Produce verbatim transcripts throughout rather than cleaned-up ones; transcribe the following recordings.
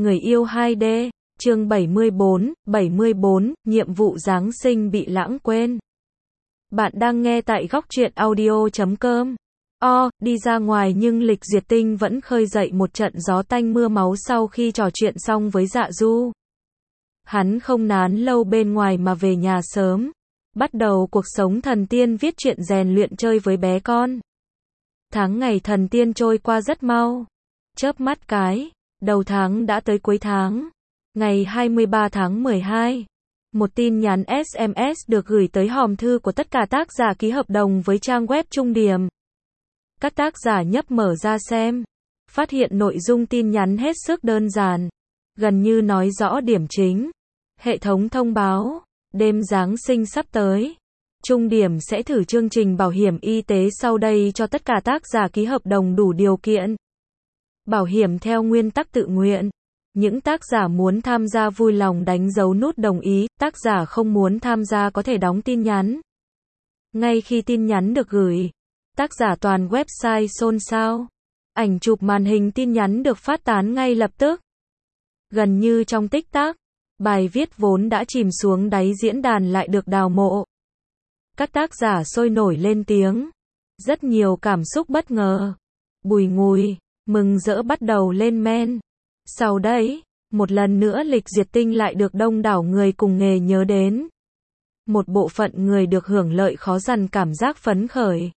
Người yêu hai D, chương bảy mươi bốn, bảy mươi bốn, nhiệm vụ Giáng sinh bị lãng quên. Bạn đang nghe tại góc truyện audio chấm com. O, đi ra ngoài nhưng Lịch Diệt Tinh vẫn khơi dậy một trận gió tanh mưa máu sau khi trò chuyện xong với Dạ Du. Hắn không nán lâu bên ngoài mà về nhà sớm. Bắt đầu cuộc sống thần tiên viết truyện rèn luyện chơi với bé con. Tháng ngày thần tiên trôi qua rất mau. Chớp mắt cái, đầu tháng đã tới cuối tháng. Ngày hai mươi ba tháng mười hai, một tin nhắn ét em ét được gửi tới hòm thư của tất cả tác giả ký hợp đồng với trang web Trung Điểm. Các tác giả nhấp mở ra xem, phát hiện nội dung tin nhắn hết sức đơn giản, gần như nói rõ điểm chính. Hệ thống thông báo, đêm Giáng sinh sắp tới. Trung Điểm sẽ thử chương trình bảo hiểm y tế sau đây cho tất cả tác giả ký hợp đồng đủ điều kiện. Bảo hiểm theo nguyên tắc tự nguyện. Những tác giả muốn tham gia vui lòng đánh dấu nút đồng ý, tác giả không muốn tham gia có thể đóng tin nhắn. Ngay khi tin nhắn được gửi, tác giả toàn website xôn xao. Ảnh chụp màn hình tin nhắn được phát tán ngay lập tức. Gần như trong tích tắc, bài viết vốn đã chìm xuống đáy diễn đàn lại được đào mộ. Các tác giả sôi nổi lên tiếng. Rất nhiều cảm xúc bất ngờ, bùi ngùi, mừng rỡ bắt đầu lên men. Sau đấy, một lần nữa Lịch Diệt Tinh lại được đông đảo người cùng nghề nhớ đến. Một bộ phận người được hưởng lợi khó dằn cảm giác phấn khởi.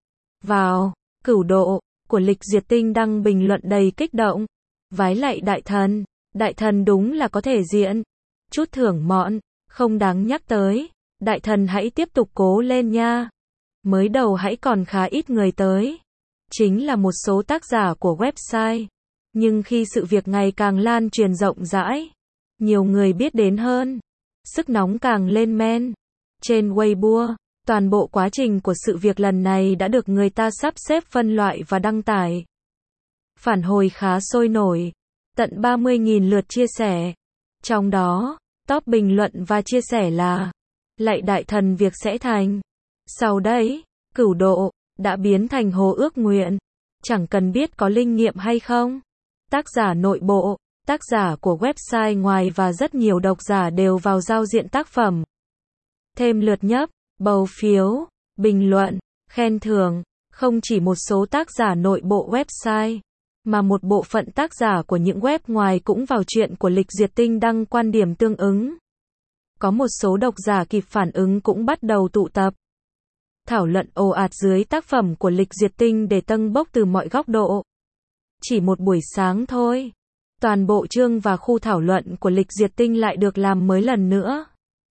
Vào, cửu độ, của Lịch Diệt Tinh đăng bình luận đầy kích động. Vái lạy đại thần, đại thần đúng là có thể diện. Chút thưởng mọn, không đáng nhắc tới. Đại thần hãy tiếp tục cố lên nha. Mới đầu hãy còn khá ít người tới. Chính là một số tác giả của website. Nhưng khi sự việc ngày càng lan truyền rộng rãi, nhiều người biết đến hơn, sức nóng càng lên men. Trên Weibo, toàn bộ quá trình của sự việc lần này đã được người ta sắp xếp phân loại và đăng tải. Phản hồi khá sôi nổi, tận ba mươi nghìn lượt chia sẻ. Trong đó, top bình luận và chia sẻ là lạy đại thần việc sẽ thành. Sau đấy, cửu độ đã biến thành hồ ước nguyện. Chẳng cần biết có linh nghiệm hay không. Tác giả nội bộ, tác giả của website ngoài và rất nhiều độc giả đều vào giao diện tác phẩm. Thêm lượt nhấp, bầu phiếu, bình luận, khen thưởng. Không chỉ một số tác giả nội bộ website, mà một bộ phận tác giả của những web ngoài cũng vào chuyện của Lịch Diệt Tinh đăng quan điểm tương ứng. Có một số độc giả kịp phản ứng cũng bắt đầu tụ tập. Thảo luận ồ ạt dưới tác phẩm của Lịch Diệt Tinh để tâng bốc từ mọi góc độ. Chỉ một buổi sáng thôi, toàn bộ chương và khu thảo luận của Lịch Diệt Tinh lại được làm mới lần nữa.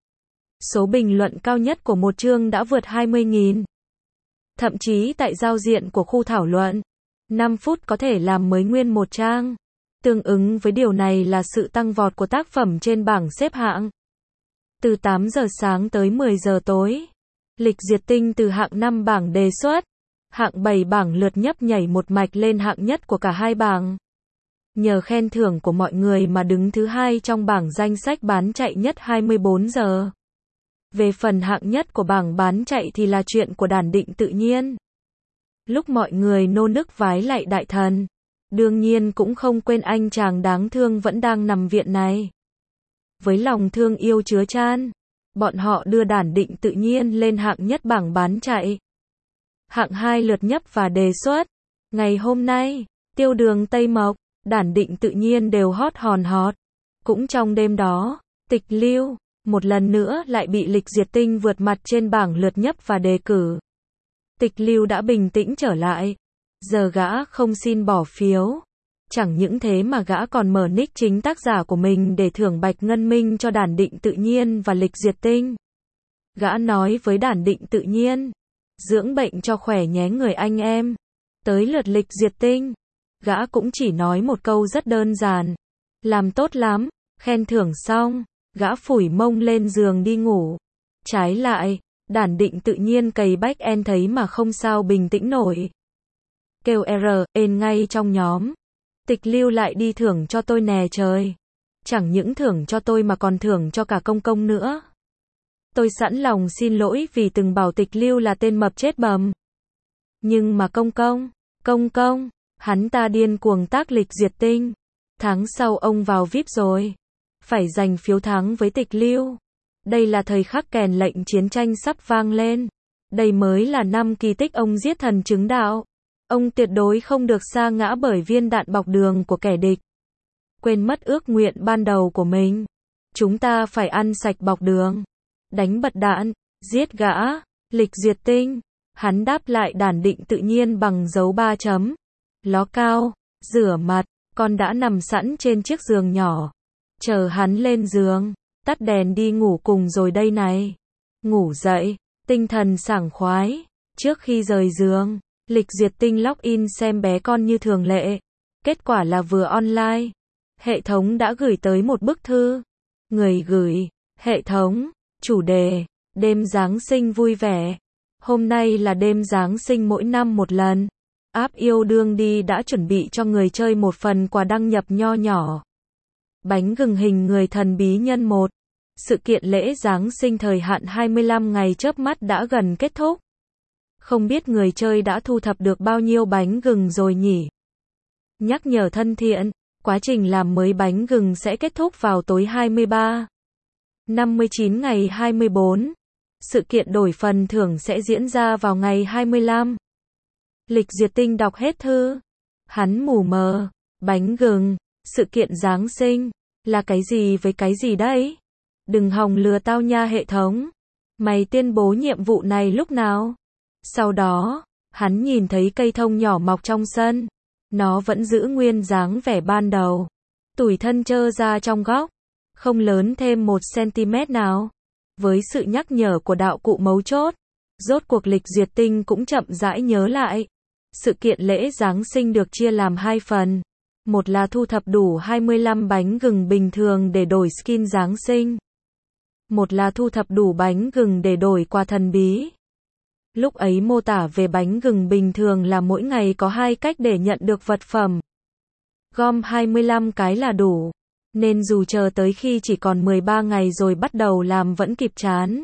Số bình luận cao nhất của một chương đã vượt hai mươi nghìn. Thậm chí tại giao diện của khu thảo luận, năm phút có thể làm mới nguyên một trang. Tương ứng với điều này là sự tăng vọt của tác phẩm trên bảng xếp hạng. Từ tám giờ sáng tới mười giờ tối, Lịch Diệt Tinh từ hạng năm bảng đề xuất, hạng bảy bảng lượt nhấp nhảy một mạch lên hạng nhất của cả hai bảng. Nhờ khen thưởng của mọi người mà đứng thứ hai trong bảng danh sách bán chạy nhất hai mươi bốn giờ. Về phần hạng nhất của bảng bán chạy thì là chuyện của Đản Định Tự Nhiên. Lúc mọi người nô nức vái lạy đại thần, đương nhiên cũng không quên anh chàng đáng thương vẫn đang nằm viện này. Với lòng thương yêu chứa chan, bọn họ đưa Đản Định Tự Nhiên lên hạng nhất bảng bán chạy. Hạng hai lượt nhấp và đề xuất. Ngày hôm nay, Tiêu Đường Tây Mộc, Đản Định Tự Nhiên đều hot hòn hot. Cũng trong đêm đó, Tịch Lưu, một lần nữa lại bị Lịch Diệt Tinh vượt mặt trên bảng lượt nhấp và đề cử. Tịch Lưu đã bình tĩnh trở lại. Giờ gã không xin bỏ phiếu. Chẳng những thế mà gã còn mở nick chính tác giả của mình để thưởng bạch ngân minh cho Đản Định Tự Nhiên và Lịch Diệt Tinh. Gã nói với Đản Định Tự Nhiên, dưỡng bệnh cho khỏe nhé người anh em. Tới lượt Lịch Diệt Tinh, gã cũng chỉ nói một câu rất đơn giản. Làm tốt lắm, khen thưởng xong, gã phủi mông lên giường đi ngủ. Trái lại, Đản Định Tự Nhiên cày back end thấy mà không sao bình tĩnh nổi. Kêu R, ên ngay trong nhóm. Tịch Lưu lại đi thưởng cho tôi nè trời. Chẳng những thưởng cho tôi mà còn thưởng cho cả công công nữa. Tôi sẵn lòng xin lỗi vì từng bảo Tịch Lưu là tên mập chết bầm. Nhưng mà công công, công công, hắn ta điên cuồng tác Lịch Diệt Tinh. Tháng sau ông vào vi ai pi rồi. Phải giành phiếu tháng với tịch lưu. Đây là thời khắc kèn lệnh chiến tranh sắp vang lên. Đây mới là năm kỳ tích ông giết thần chứng đạo. Ông tuyệt đối không được sa ngã bởi viên đạn bọc đường của kẻ địch. Quên mất ước nguyện ban đầu của mình. Chúng ta phải ăn sạch bọc đường. Đánh bật đạn, giết gã. Lịch Duyệt Tinh. Hắn đáp lại đản định tự nhiên bằng dấu ba chấm. Ló cao, rửa mặt, con đã nằm sẵn trên chiếc giường nhỏ. Chờ hắn lên giường, tắt đèn đi ngủ cùng rồi đây này. Ngủ dậy, tinh thần sảng khoái. Trước khi rời giường, Lịch Duyệt Tinh login xem bé con như thường lệ. Kết quả là vừa online, hệ thống đã gửi tới một bức thư. Người gửi, hệ thống, chủ đề, đêm Giáng sinh vui vẻ. Hôm nay là đêm Giáng sinh mỗi năm một lần. App yêu đương đi đã chuẩn bị cho người chơi một phần quà đăng nhập nho nhỏ. Bánh gừng hình người thần bí nhân một. Sự kiện lễ Giáng sinh thời hạn hai mươi lăm ngày chớp mắt đã gần kết thúc. Không biết người chơi đã thu thập được bao nhiêu bánh gừng rồi nhỉ? Nhắc nhở thân thiện, quá trình làm mới bánh gừng sẽ kết thúc vào tối hai mươi ba, năm mươi chín ngày hai mươi bốn. Sự kiện đổi phần thưởng sẽ diễn ra vào ngày hai mươi lăm. Lịch Duyệt Tinh đọc hết thư. Hắn mù mờ. Bánh gừng, sự kiện Giáng sinh, là cái gì với cái gì đấy? Đừng hòng lừa tao nha hệ thống. Mày tuyên bố nhiệm vụ này lúc nào? Sau đó, hắn nhìn thấy cây thông nhỏ mọc trong sân. Nó vẫn giữ nguyên dáng vẻ ban đầu. Tủi thân trơ ra trong góc. Không lớn thêm một xăng-ti-mét nào. Với sự nhắc nhở của đạo cụ mấu chốt, rốt cuộc Lịch Duyệt Tinh cũng chậm rãi nhớ lại. Sự kiện lễ Giáng sinh được chia làm hai phần. Một là thu thập đủ hai mươi lăm bánh gừng bình thường để đổi skin Giáng sinh. Một là thu thập đủ bánh gừng để đổi quà thần bí. Lúc ấy mô tả về bánh gừng bình thường là mỗi ngày có hai cách để nhận được vật phẩm. Gom hai mươi lăm cái là đủ. Nên dù chờ tới khi chỉ còn mười ba ngày rồi bắt đầu làm vẫn kịp chán.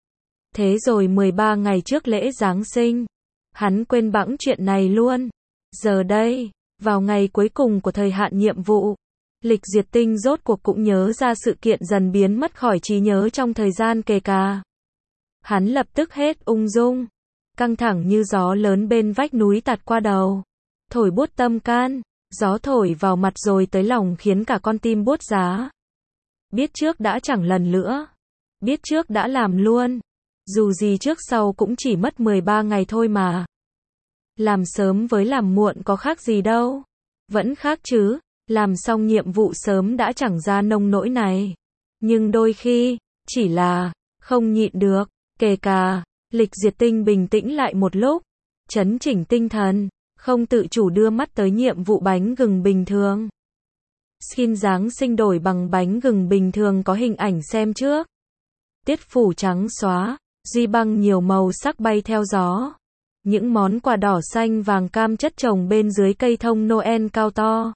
Thế rồi mười ba ngày trước lễ Giáng sinh, hắn quên bẵng chuyện này luôn. Giờ đây, vào ngày cuối cùng của thời hạn nhiệm vụ, Lịch Duyệt Tinh rốt cuộc cũng nhớ ra sự kiện dần biến mất khỏi trí nhớ trong thời gian kề cà. Hắn lập tức hết ung dung, căng thẳng như gió lớn bên vách núi tạt qua đầu, thổi buốt tâm can. Gió thổi vào mặt rồi tới lòng khiến cả con tim buốt giá. Biết trước đã chẳng lần nữa. Biết trước đã làm luôn. Dù gì trước sau cũng chỉ mất mười ba ngày thôi mà. Làm sớm với làm muộn có khác gì đâu. Vẫn khác chứ. Làm xong nhiệm vụ sớm đã chẳng ra nông nỗi này. Nhưng đôi khi, chỉ là, không nhịn được. Kể cả, Lịch Duyệt Tinh bình tĩnh lại một lúc. Chấn chỉnh tinh thần. Không tự chủ đưa mắt tới nhiệm vụ bánh gừng bình thường. Skin Giáng sinh đổi bằng bánh gừng bình thường có hình ảnh xem trước. Tiết phủ trắng xóa, duy băng nhiều màu sắc bay theo gió. Những món quà đỏ xanh vàng cam chất chồng bên dưới cây thông Noel cao to.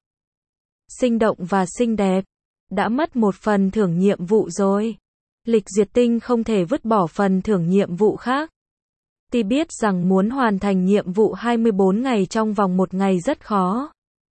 Sinh động và xinh đẹp. Đã mất một phần thưởng nhiệm vụ rồi. Lịch Duyệt Tinh không thể vứt bỏ phần thưởng nhiệm vụ khác. Ti biết rằng muốn hoàn thành nhiệm vụ hai mươi bốn ngày trong vòng một ngày rất khó.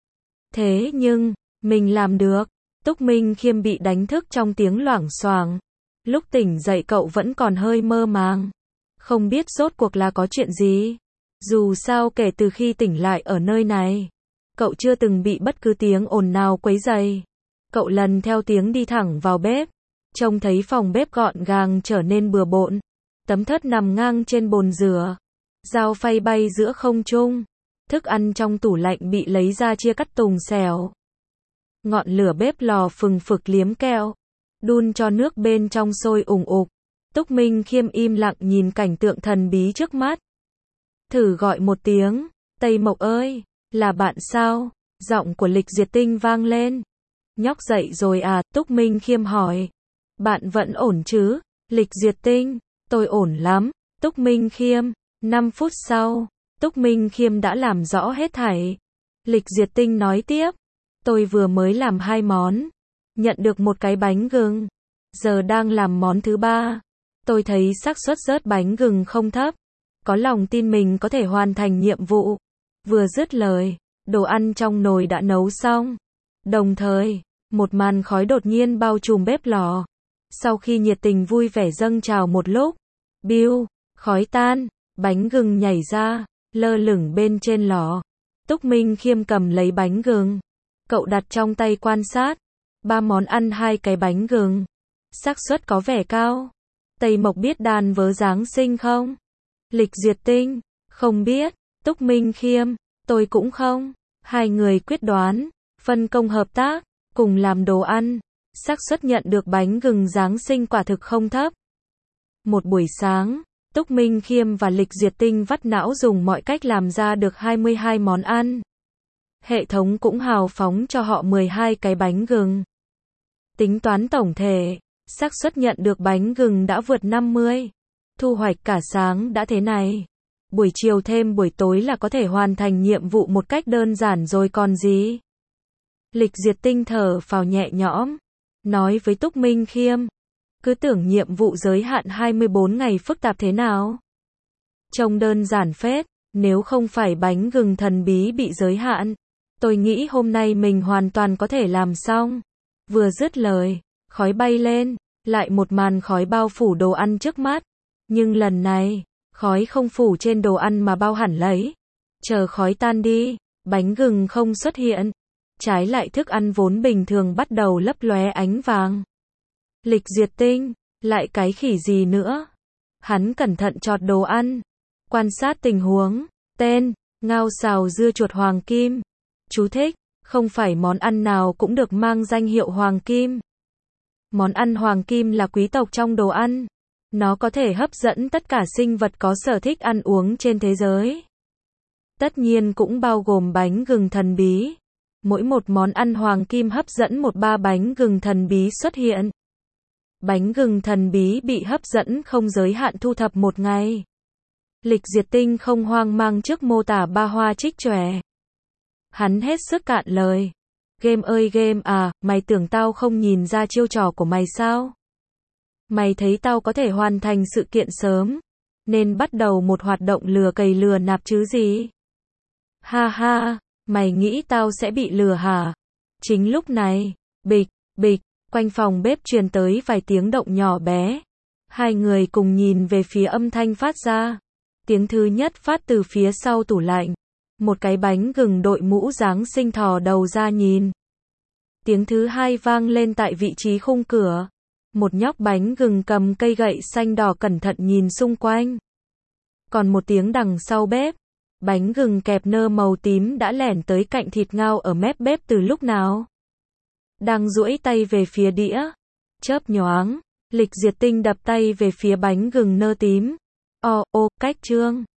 Thế nhưng, mình làm được. Túc Minh Khiêm bị đánh thức trong tiếng loảng xoảng. Lúc tỉnh dậy cậu vẫn còn hơi mơ màng. Không biết rốt cuộc là có chuyện gì. Dù sao kể từ khi tỉnh lại ở nơi này, cậu chưa từng bị bất cứ tiếng ồn nào quấy rầy. Cậu lần theo tiếng đi thẳng vào bếp. Trông thấy phòng bếp gọn gàng trở nên bừa bộn. Tấm thớt nằm ngang trên bồn rửa. Dao phay bay giữa không trung. Thức ăn trong tủ lạnh bị lấy ra chia cắt tùng xẻo. Ngọn lửa bếp lò phừng phực liếm keo. Đun cho nước bên trong sôi ủng ục. Túc Minh Khiêm im lặng nhìn cảnh tượng thần bí trước mắt. Thử gọi một tiếng. Tây Mộc ơi, là bạn sao? Giọng của Lịch Duyệt Tinh vang lên. Nhóc dậy rồi à? Túc Minh Khiêm hỏi. Bạn vẫn ổn chứ? Lịch Duyệt Tinh. Tôi ổn lắm. Túc Minh Khiêm. năm phút sau, Túc Minh Khiêm đã làm rõ hết thảy. Lịch Duyệt Tinh nói tiếp. Tôi vừa mới làm hai món. Nhận được một cái bánh gừng. Giờ đang làm món thứ ba. Tôi thấy xác suất rớt bánh gừng không thấp. Có lòng tin mình có thể hoàn thành nhiệm vụ. Vừa dứt lời, đồ ăn trong nồi đã nấu xong. Đồng thời, một màn khói đột nhiên bao trùm bếp lò. Sau khi nhiệt tình vui vẻ dâng trào một lúc, biu, khói tan, bánh gừng nhảy ra, lơ lửng bên trên lò. Túc Minh Khiêm cầm lấy bánh gừng. Cậu đặt trong tay quan sát. Ba món ăn hai cái bánh gừng. Xác suất có vẻ cao. Tây Mộc biết đàn vớ Giáng sinh không? Lịch Duyệt Tinh, không biết. Túc Minh Khiêm, tôi cũng không. Hai người quyết đoán, phân công hợp tác, cùng làm đồ ăn. Xác suất nhận được bánh gừng Giáng sinh quả thực không thấp. Một buổi sáng, Túc Minh Khiêm và Lịch Duyệt Tinh vắt não dùng mọi cách làm ra được hai mươi hai món ăn. Hệ thống cũng hào phóng cho họ mười hai cái bánh gừng. Tính toán tổng thể, xác suất nhận được bánh gừng đã vượt năm mươi. Thu hoạch cả sáng đã thế này. Buổi chiều thêm buổi tối là có thể hoàn thành nhiệm vụ một cách đơn giản rồi còn gì. Lịch Duyệt Tinh thở phào nhẹ nhõm, nói với Túc Minh Khiêm. Cứ tưởng nhiệm vụ giới hạn hai mươi bốn ngày phức tạp thế nào. Trông đơn giản phết, nếu không phải bánh gừng thần bí bị giới hạn. Tôi nghĩ hôm nay mình hoàn toàn có thể làm xong. Vừa dứt lời, khói bay lên, lại một màn khói bao phủ đồ ăn trước mắt. Nhưng lần này, khói không phủ trên đồ ăn mà bao hẳn lấy. Chờ khói tan đi, bánh gừng không xuất hiện. Trái lại thức ăn vốn bình thường bắt đầu lấp lóe ánh vàng. Lịch Duyệt Tinh, lại cái khỉ gì nữa? Hắn cẩn thận chọt đồ ăn, quan sát tình huống. Tên, ngao xào dưa chuột hoàng kim. Chú thích, không phải món ăn nào cũng được mang danh hiệu hoàng kim. Món ăn hoàng kim là quý tộc trong đồ ăn. Nó có thể hấp dẫn tất cả sinh vật có sở thích ăn uống trên thế giới. Tất nhiên cũng bao gồm bánh gừng thần bí. Mỗi một món ăn hoàng kim hấp dẫn một ba bánh gừng thần bí xuất hiện. Bánh gừng thần bí bị hấp dẫn không giới hạn thu thập một ngày. Lịch Duyệt Tinh không hoang mang trước mô tả ba hoa trích chòe. Hắn hết sức cạn lời. Game ơi game à, mày tưởng tao không nhìn ra chiêu trò của mày sao? Mày thấy tao có thể hoàn thành sự kiện sớm, nên bắt đầu một hoạt động lừa cầy lừa nạp chứ gì? Ha ha, mày nghĩ tao sẽ bị lừa hả? Chính lúc này, bịch, bịch, quanh phòng bếp truyền tới vài tiếng động nhỏ bé. Hai người cùng nhìn về phía âm thanh phát ra. Tiếng thứ nhất phát từ phía sau tủ lạnh. Một cái bánh gừng đội mũ Giáng sinh thò đầu ra nhìn. Tiếng thứ hai vang lên tại vị trí khung cửa. Một nhóc bánh gừng cầm cây gậy xanh đỏ cẩn thận nhìn xung quanh. Còn một tiếng đằng sau bếp. Bánh gừng kẹp nơ màu tím đã lẻn tới cạnh thịt ngao ở mép bếp từ lúc nào. Đang duỗi tay về phía đĩa. Chớp nhoáng, Lịch Duyệt Tinh đập tay về phía bánh gừng nơ tím. Ồ, ô, cách trương.